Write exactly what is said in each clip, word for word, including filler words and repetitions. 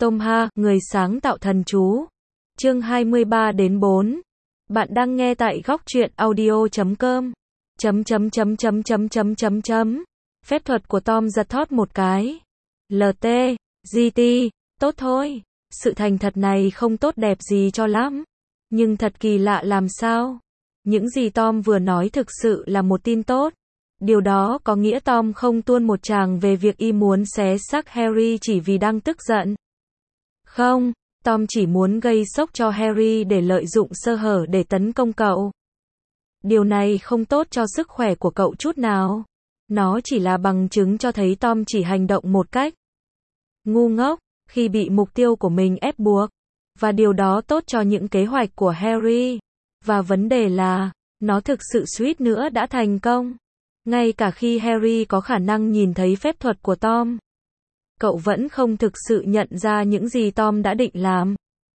Tom Ha, người sáng tạo thần chú. Chương hai mươi ba đến bốn. Bạn đang nghe tại góc truyện audio chấm com. Chấm chấm chấm chấm chấm chấm chấm chấm. Phép thuật của Tom giật thót một cái. lờ tê, giê tê, tốt thôi. Sự thành thật này không tốt đẹp gì cho lắm. Nhưng thật kỳ lạ làm sao? Những gì Tom vừa nói thực sự là một tin tốt. Điều đó có nghĩa Tom không tuôn một tràng về việc y muốn xé xác Harry chỉ vì đang tức giận. Không, Tom chỉ muốn gây sốc cho Harry để lợi dụng sơ hở để tấn công cậu. Điều này không tốt cho sức khỏe của cậu chút nào. Nó chỉ là bằng chứng cho thấy Tom chỉ hành động một cách ngu ngốc khi bị mục tiêu của mình ép buộc. Và điều đó tốt cho những kế hoạch của Harry. Và vấn đề là, nó thực sự suýt nữa đã thành công. Ngay cả khi Harry có khả năng nhìn thấy phép thuật của Tom, cậu vẫn không thực sự nhận ra những gì Tom đã định làm.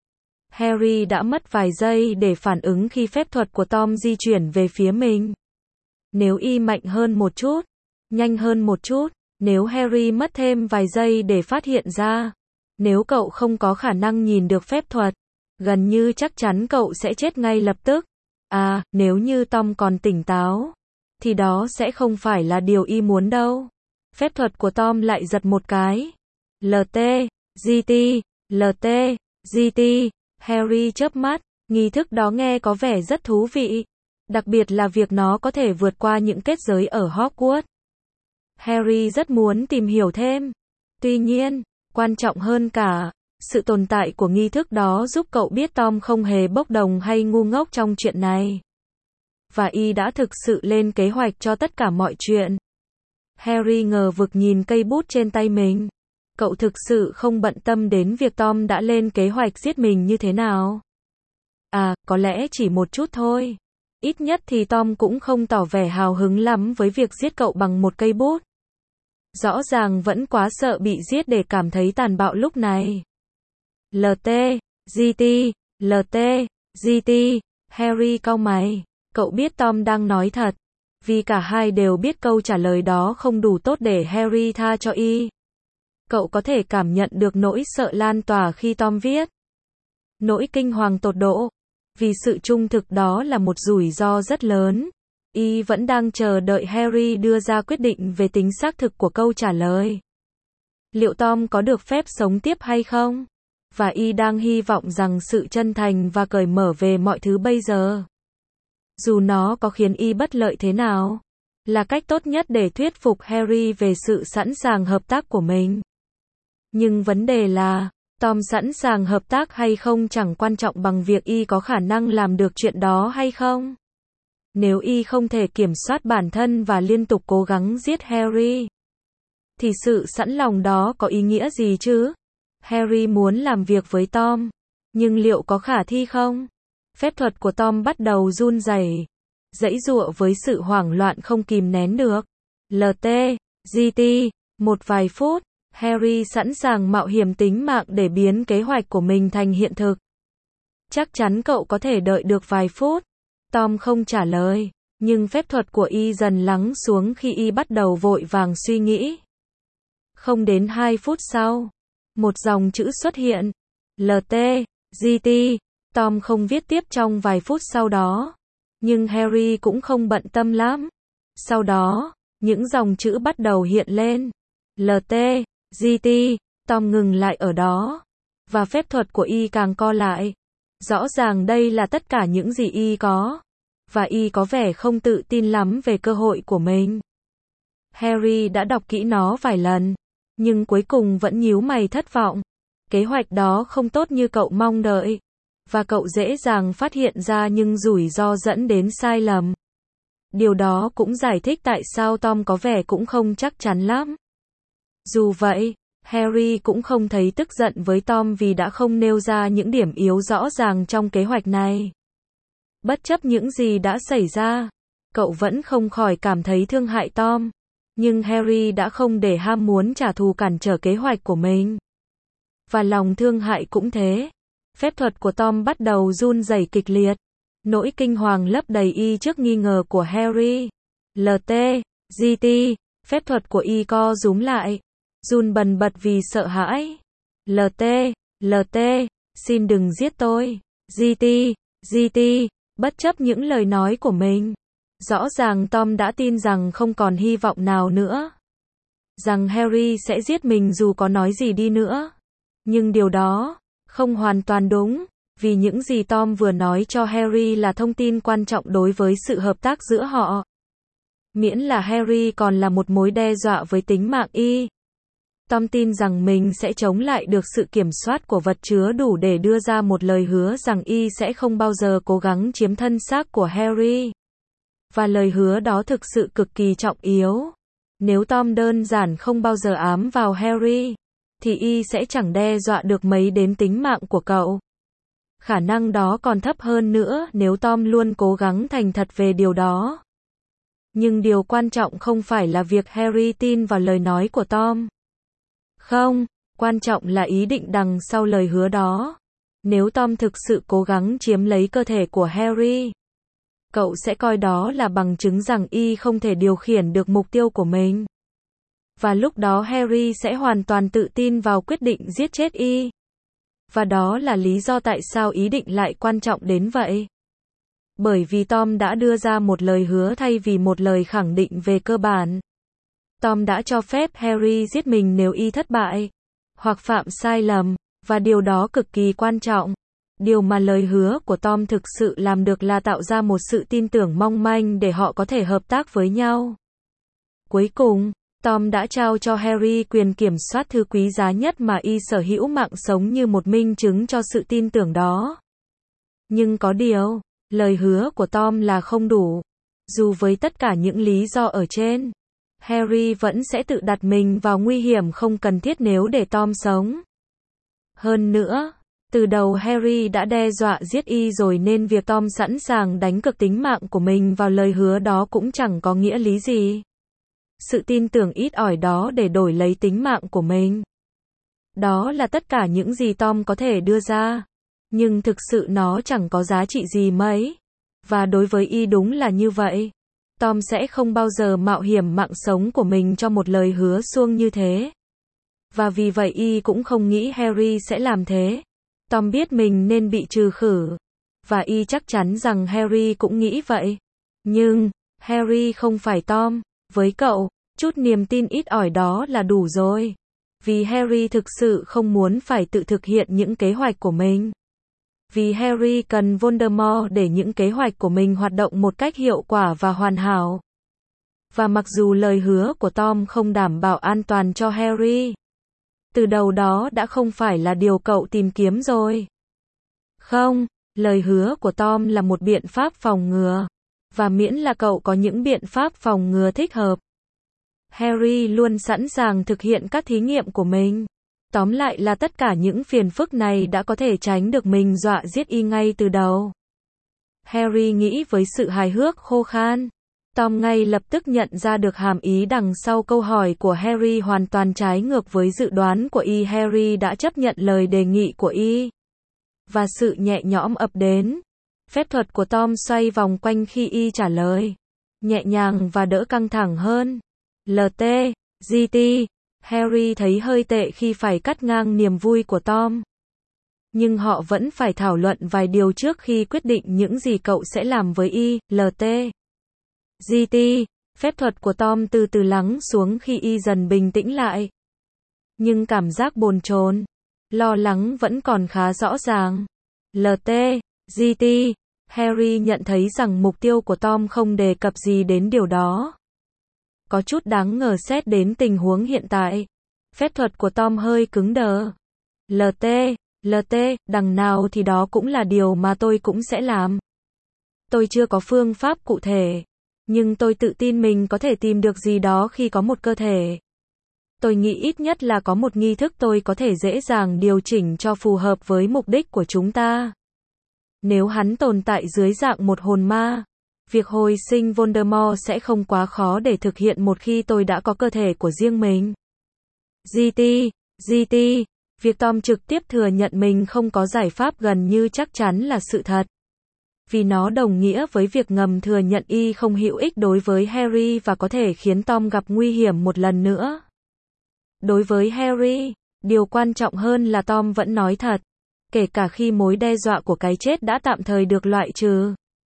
Harry đã mất vài giây để phản ứng khi phép thuật của Tom di chuyển về phía mình. Nếu y mạnh hơn một chút, nhanh hơn một chút, nếu Harry mất thêm vài giây để phát hiện ra, nếu cậu không có khả năng nhìn được phép thuật, gần như chắc chắn cậu sẽ chết ngay lập tức. À, nếu như Tom còn tỉnh táo, thì đó sẽ không phải là điều y muốn đâu. Phép thuật của Tom lại giật một cái. lờ tê, giê tê, lờ tê, giê tê, Harry chớp mắt, nghi thức đó nghe có vẻ rất thú vị. Đặc biệt là việc nó có thể vượt qua những kết giới ở Hogwarts. Harry rất muốn tìm hiểu thêm. Tuy nhiên, quan trọng hơn cả, sự tồn tại của nghi thức đó giúp cậu biết Tom không hề bốc đồng hay ngu ngốc trong chuyện này. Và y đã thực sự lên kế hoạch cho tất cả mọi chuyện. Harry ngờ vực nhìn cây bút trên tay mình. Cậu thực sự không bận tâm đến việc Tom đã lên kế hoạch giết mình như thế nào. À, có lẽ chỉ một chút thôi. Ít nhất thì Tom cũng không tỏ vẻ hào hứng lắm với việc giết cậu bằng một cây bút. Rõ ràng vẫn quá sợ bị giết để cảm thấy tàn bạo lúc này. lờ tê, giê tê, lờ tê, giê tê, Harry cau mày. Cậu biết Tom đang nói thật. Vì cả hai đều biết câu trả lời đó không đủ tốt để Harry tha cho y. Cậu có thể cảm nhận được nỗi sợ lan tỏa khi Tom viết. Nỗi kinh hoàng tột độ. Vì sự trung thực đó là một rủi ro rất lớn. Y vẫn đang chờ đợi Harry đưa ra quyết định về tính xác thực của câu trả lời. Liệu Tom có được phép sống tiếp hay không? Và y đang hy vọng rằng sự chân thành và cởi mở về mọi thứ bây giờ, dù nó có khiến y bất lợi thế nào, là cách tốt nhất để thuyết phục Harry về sự sẵn sàng hợp tác của mình. Nhưng vấn đề là, Tom sẵn sàng hợp tác hay không chẳng quan trọng bằng việc y có khả năng làm được chuyện đó hay không. Nếu y không thể kiểm soát bản thân và liên tục cố gắng giết Harry, thì sự sẵn lòng đó có ý nghĩa gì chứ? Harry muốn làm việc với Tom, nhưng liệu có khả thi không? Phép thuật của Tom bắt đầu run rẩy, giãy giụa với sự hoảng loạn không kìm nén được. lờ tê, giê tê, một vài phút, Harry sẵn sàng mạo hiểm tính mạng để biến kế hoạch của mình thành hiện thực. Chắc chắn cậu có thể đợi được vài phút. Tom không trả lời, nhưng phép thuật của y dần lắng xuống khi y bắt đầu vội vàng suy nghĩ. Không đến hai phút sau, một dòng chữ xuất hiện. lờ tê, giê tê. Tom không viết tiếp trong vài phút sau đó. Nhưng Harry cũng không bận tâm lắm. Sau đó, những dòng chữ bắt đầu hiện lên. lờ tê, giê tê. Tom ngừng lại ở đó. Và phép thuật của y càng co lại. Rõ ràng đây là tất cả những gì y có. Và y có vẻ không tự tin lắm về cơ hội của mình. Harry đã đọc kỹ nó vài lần. Nhưng cuối cùng vẫn nhíu mày thất vọng. Kế hoạch đó không tốt như cậu mong đợi. Và cậu dễ dàng phát hiện ra những rủi ro dẫn đến sai lầm. Điều đó cũng giải thích tại sao Tom có vẻ cũng không chắc chắn lắm. Dù vậy, Harry cũng không thấy tức giận với Tom vì đã không nêu ra những điểm yếu rõ ràng trong kế hoạch này. Bất chấp những gì đã xảy ra, cậu vẫn không khỏi cảm thấy thương hại Tom. Nhưng Harry đã không để ham muốn trả thù cản trở kế hoạch của mình. Và lòng thương hại cũng thế. Phép thuật của Tom bắt đầu run rẩy kịch liệt. Nỗi kinh hoàng lấp đầy y trước nghi ngờ của Harry. lờ tê, giê tê, phép thuật của y co rúm lại. Run bần bật vì sợ hãi. lờ tê, lờ tê, xin đừng giết tôi. giê tê, giê tê, bất chấp những lời nói của mình. Rõ ràng Tom đã tin rằng không còn hy vọng nào nữa. Rằng Harry sẽ giết mình dù có nói gì đi nữa. Nhưng điều đó không hoàn toàn đúng, vì những gì Tom vừa nói cho Harry là thông tin quan trọng đối với sự hợp tác giữa họ. Miễn là Harry còn là một mối đe dọa với tính mạng y. Tom tin rằng mình sẽ chống lại được sự kiểm soát của vật chứa đủ để đưa ra một lời hứa rằng y sẽ không bao giờ cố gắng chiếm thân xác của Harry. Và lời hứa đó thực sự cực kỳ trọng yếu. Nếu Tom đơn giản không bao giờ ám vào Harry, thì y sẽ chẳng đe dọa được mấy đến tính mạng của cậu. Khả năng đó còn thấp hơn nữa nếu Tom luôn cố gắng thành thật về điều đó. Nhưng điều quan trọng không phải là việc Harry tin vào lời nói của Tom. Không, quan trọng là ý định đằng sau lời hứa đó. Nếu Tom thực sự cố gắng chiếm lấy cơ thể của Harry, cậu sẽ coi đó là bằng chứng rằng y không thể điều khiển được mục tiêu của mình. Và lúc đó Harry sẽ hoàn toàn tự tin vào quyết định giết chết y. Và đó là lý do tại sao ý định lại quan trọng đến vậy. Bởi vì Tom đã đưa ra một lời hứa thay vì một lời khẳng định về cơ bản. Tom đã cho phép Harry giết mình nếu y thất bại, hoặc phạm sai lầm, và điều đó cực kỳ quan trọng. Điều mà lời hứa của Tom thực sự làm được là tạo ra một sự tin tưởng mong manh để họ có thể hợp tác với nhau. Cuối cùng, Tom đã trao cho Harry quyền kiểm soát thứ quý giá nhất mà y sở hữu, mạng sống, như một minh chứng cho sự tin tưởng đó. Nhưng có điều, lời hứa của Tom là không đủ. Dù với tất cả những lý do ở trên, Harry vẫn sẽ tự đặt mình vào nguy hiểm không cần thiết nếu để Tom sống. Hơn nữa, từ đầu Harry đã đe dọa giết y rồi, nên việc Tom sẵn sàng đánh cược tính mạng của mình vào lời hứa đó cũng chẳng có nghĩa lý gì. Sự tin tưởng ít ỏi đó để đổi lấy tính mạng của mình. Đó là tất cả những gì Tom có thể đưa ra. Nhưng thực sự nó chẳng có giá trị gì mấy. Và đối với y đúng là như vậy. Tom sẽ không bao giờ mạo hiểm mạng sống của mình cho một lời hứa suông như thế. Và vì vậy y cũng không nghĩ Harry sẽ làm thế. Tom biết mình nên bị trừ khử. Và y chắc chắn rằng Harry cũng nghĩ vậy. Nhưng, Harry không phải Tom. Với cậu, chút niềm tin ít ỏi đó là đủ rồi. Vì Harry thực sự không muốn phải tự thực hiện những kế hoạch của mình. Vì Harry cần Voldemort để những kế hoạch của mình hoạt động một cách hiệu quả và hoàn hảo. Và mặc dù lời hứa của Tom không đảm bảo an toàn cho Harry, từ đầu đó đã không phải là điều cậu tìm kiếm rồi. Không, lời hứa của Tom là một biện pháp phòng ngừa. Và miễn là cậu có những biện pháp phòng ngừa thích hợp, Harry luôn sẵn sàng thực hiện các thí nghiệm của mình. Tóm lại là tất cả những phiền phức này đã có thể tránh được mình dọa giết y ngay từ đầu. Harry nghĩ với sự hài hước khô khan. Tom ngay lập tức nhận ra được hàm ý đằng sau câu hỏi của Harry hoàn toàn trái ngược với dự đoán của y. Harry đã chấp nhận lời đề nghị của y. Và sự nhẹ nhõm ập đến. Phép thuật của Tom xoay vòng quanh khi y trả lời. Nhẹ nhàng và đỡ căng thẳng hơn. lờ tê, giê tê. Harry thấy hơi tệ khi phải cắt ngang niềm vui của Tom. Nhưng họ vẫn phải thảo luận vài điều trước khi quyết định những gì cậu sẽ làm với y. lờ tê, giê tê. Phép thuật của Tom từ từ lắng xuống khi y dần bình tĩnh lại. Nhưng cảm giác bồn chồn, lo lắng vẫn còn khá rõ ràng. lờ tê, giê tê. Harry nhận thấy rằng mục tiêu của Tom không đề cập gì đến điều đó. Có chút đáng ngờ xét đến tình huống hiện tại. Phép thuật của Tom hơi cứng đờ. lờ tê, lờ tê, đằng nào thì đó cũng là điều mà tôi cũng sẽ làm. Tôi chưa có phương pháp cụ thể. Nhưng tôi tự tin mình có thể tìm được gì đó khi có một cơ thể. Tôi nghĩ ít nhất là có một nghi thức tôi có thể dễ dàng điều chỉnh cho phù hợp với mục đích của chúng ta. Nếu hắn tồn tại dưới dạng một hồn ma, việc hồi sinh Voldemort sẽ không quá khó để thực hiện một khi tôi đã có cơ thể của riêng mình. giê tê, giê tê, việc Tom trực tiếp thừa nhận mình không có giải pháp gần như chắc chắn là sự thật. Vì nó đồng nghĩa với việc ngầm thừa nhận y không hữu ích đối với Harry và có thể khiến Tom gặp nguy hiểm một lần nữa. Đối với Harry, Điều quan trọng hơn là Tom vẫn nói thật, kể cả khi mối đe dọa của cái chết đã tạm thời được loại trừ.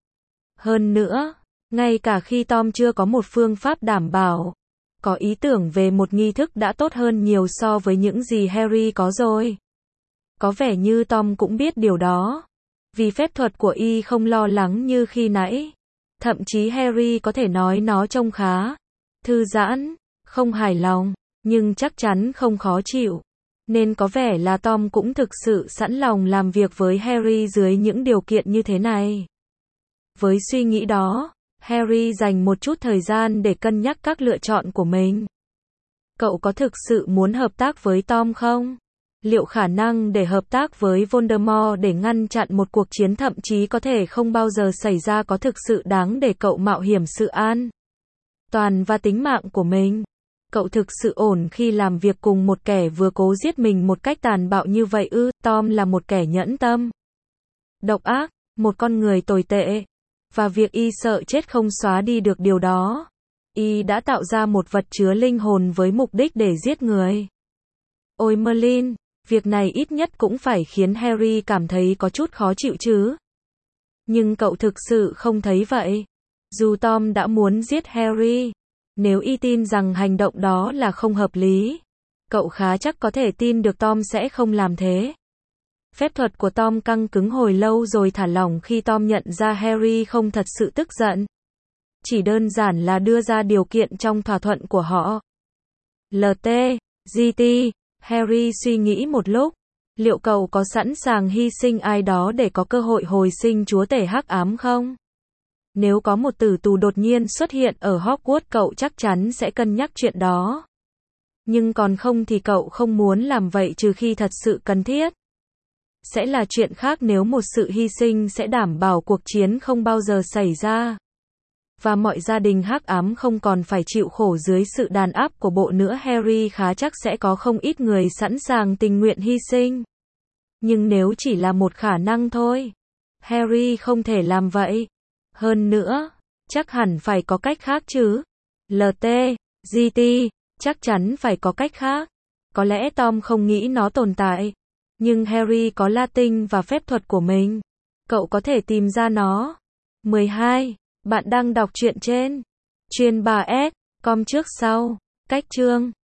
Hơn nữa, ngay cả khi Tom chưa có một phương pháp đảm bảo, có ý tưởng về một nghi thức đã tốt hơn nhiều so với những gì Harry có rồi. Có vẻ như Tom cũng biết điều đó, vì phép thuật của y không lo lắng như khi nãy. Thậm chí Harry có thể nói nó trông khá thư giãn, không hài lòng, nhưng chắc chắn không khó chịu. Nên có vẻ là Tom cũng thực sự sẵn lòng làm việc với Harry dưới những điều kiện như thế này. Với suy nghĩ đó, Harry dành một chút thời gian để cân nhắc các lựa chọn của mình. Cậu có thực sự muốn hợp tác với Tom không? Liệu khả năng để hợp tác với Voldemort để ngăn chặn một cuộc chiến thậm chí có thể không bao giờ xảy ra có thực sự đáng để cậu mạo hiểm sự an toàn và tính mạng của mình? Cậu thực sự ổn khi làm việc cùng một kẻ vừa cố giết mình một cách tàn bạo như vậy ư? Tom là một kẻ nhẫn tâm, độc ác, một con người tồi tệ. Và việc y sợ chết không xóa đi được điều đó. Y đã tạo ra một vật chứa linh hồn với mục đích để giết người. Ôi Merlin, việc này ít nhất cũng phải khiến Harry cảm thấy có chút khó chịu chứ. Nhưng cậu thực sự không thấy vậy. Dù Tom đã muốn giết Harry, nếu y tin rằng hành động đó là không hợp lý, cậu khá chắc có thể tin được Tom sẽ không làm thế. Phép thuật của Tom căng cứng hồi lâu rồi thả lỏng khi Tom nhận ra Harry không thật sự tức giận. Chỉ đơn giản là đưa ra điều kiện trong thỏa thuận của họ. lờ tê, giê tê, Harry suy nghĩ một lúc. Liệu cậu có sẵn sàng hy sinh ai đó để có cơ hội hồi sinh chúa tể hắc ám không? Nếu có một tử tù đột nhiên xuất hiện ở Hogwarts cậu chắc chắn sẽ cân nhắc chuyện đó. Nhưng còn không thì cậu không muốn làm vậy trừ khi thật sự cần thiết. Sẽ là chuyện khác nếu một sự hy sinh sẽ đảm bảo cuộc chiến không bao giờ xảy ra. Và mọi gia đình hắc ám không còn phải chịu khổ dưới sự đàn áp của bộ nữa. Harry khá chắc sẽ có không ít người sẵn sàng tình nguyện hy sinh. Nhưng nếu chỉ là một khả năng thôi, Harry không thể làm vậy. Hơn nữa, chắc hẳn phải có cách khác chứ. lờ tê, giê tê, chắc chắn phải có cách khác. Có lẽ Tom không nghĩ nó tồn tại. Nhưng Harry có Latin và phép thuật của mình. Cậu có thể tìm ra nó. mười hai. Bạn đang đọc truyện trên chuyên ba S chấm com trước sau. Cách chương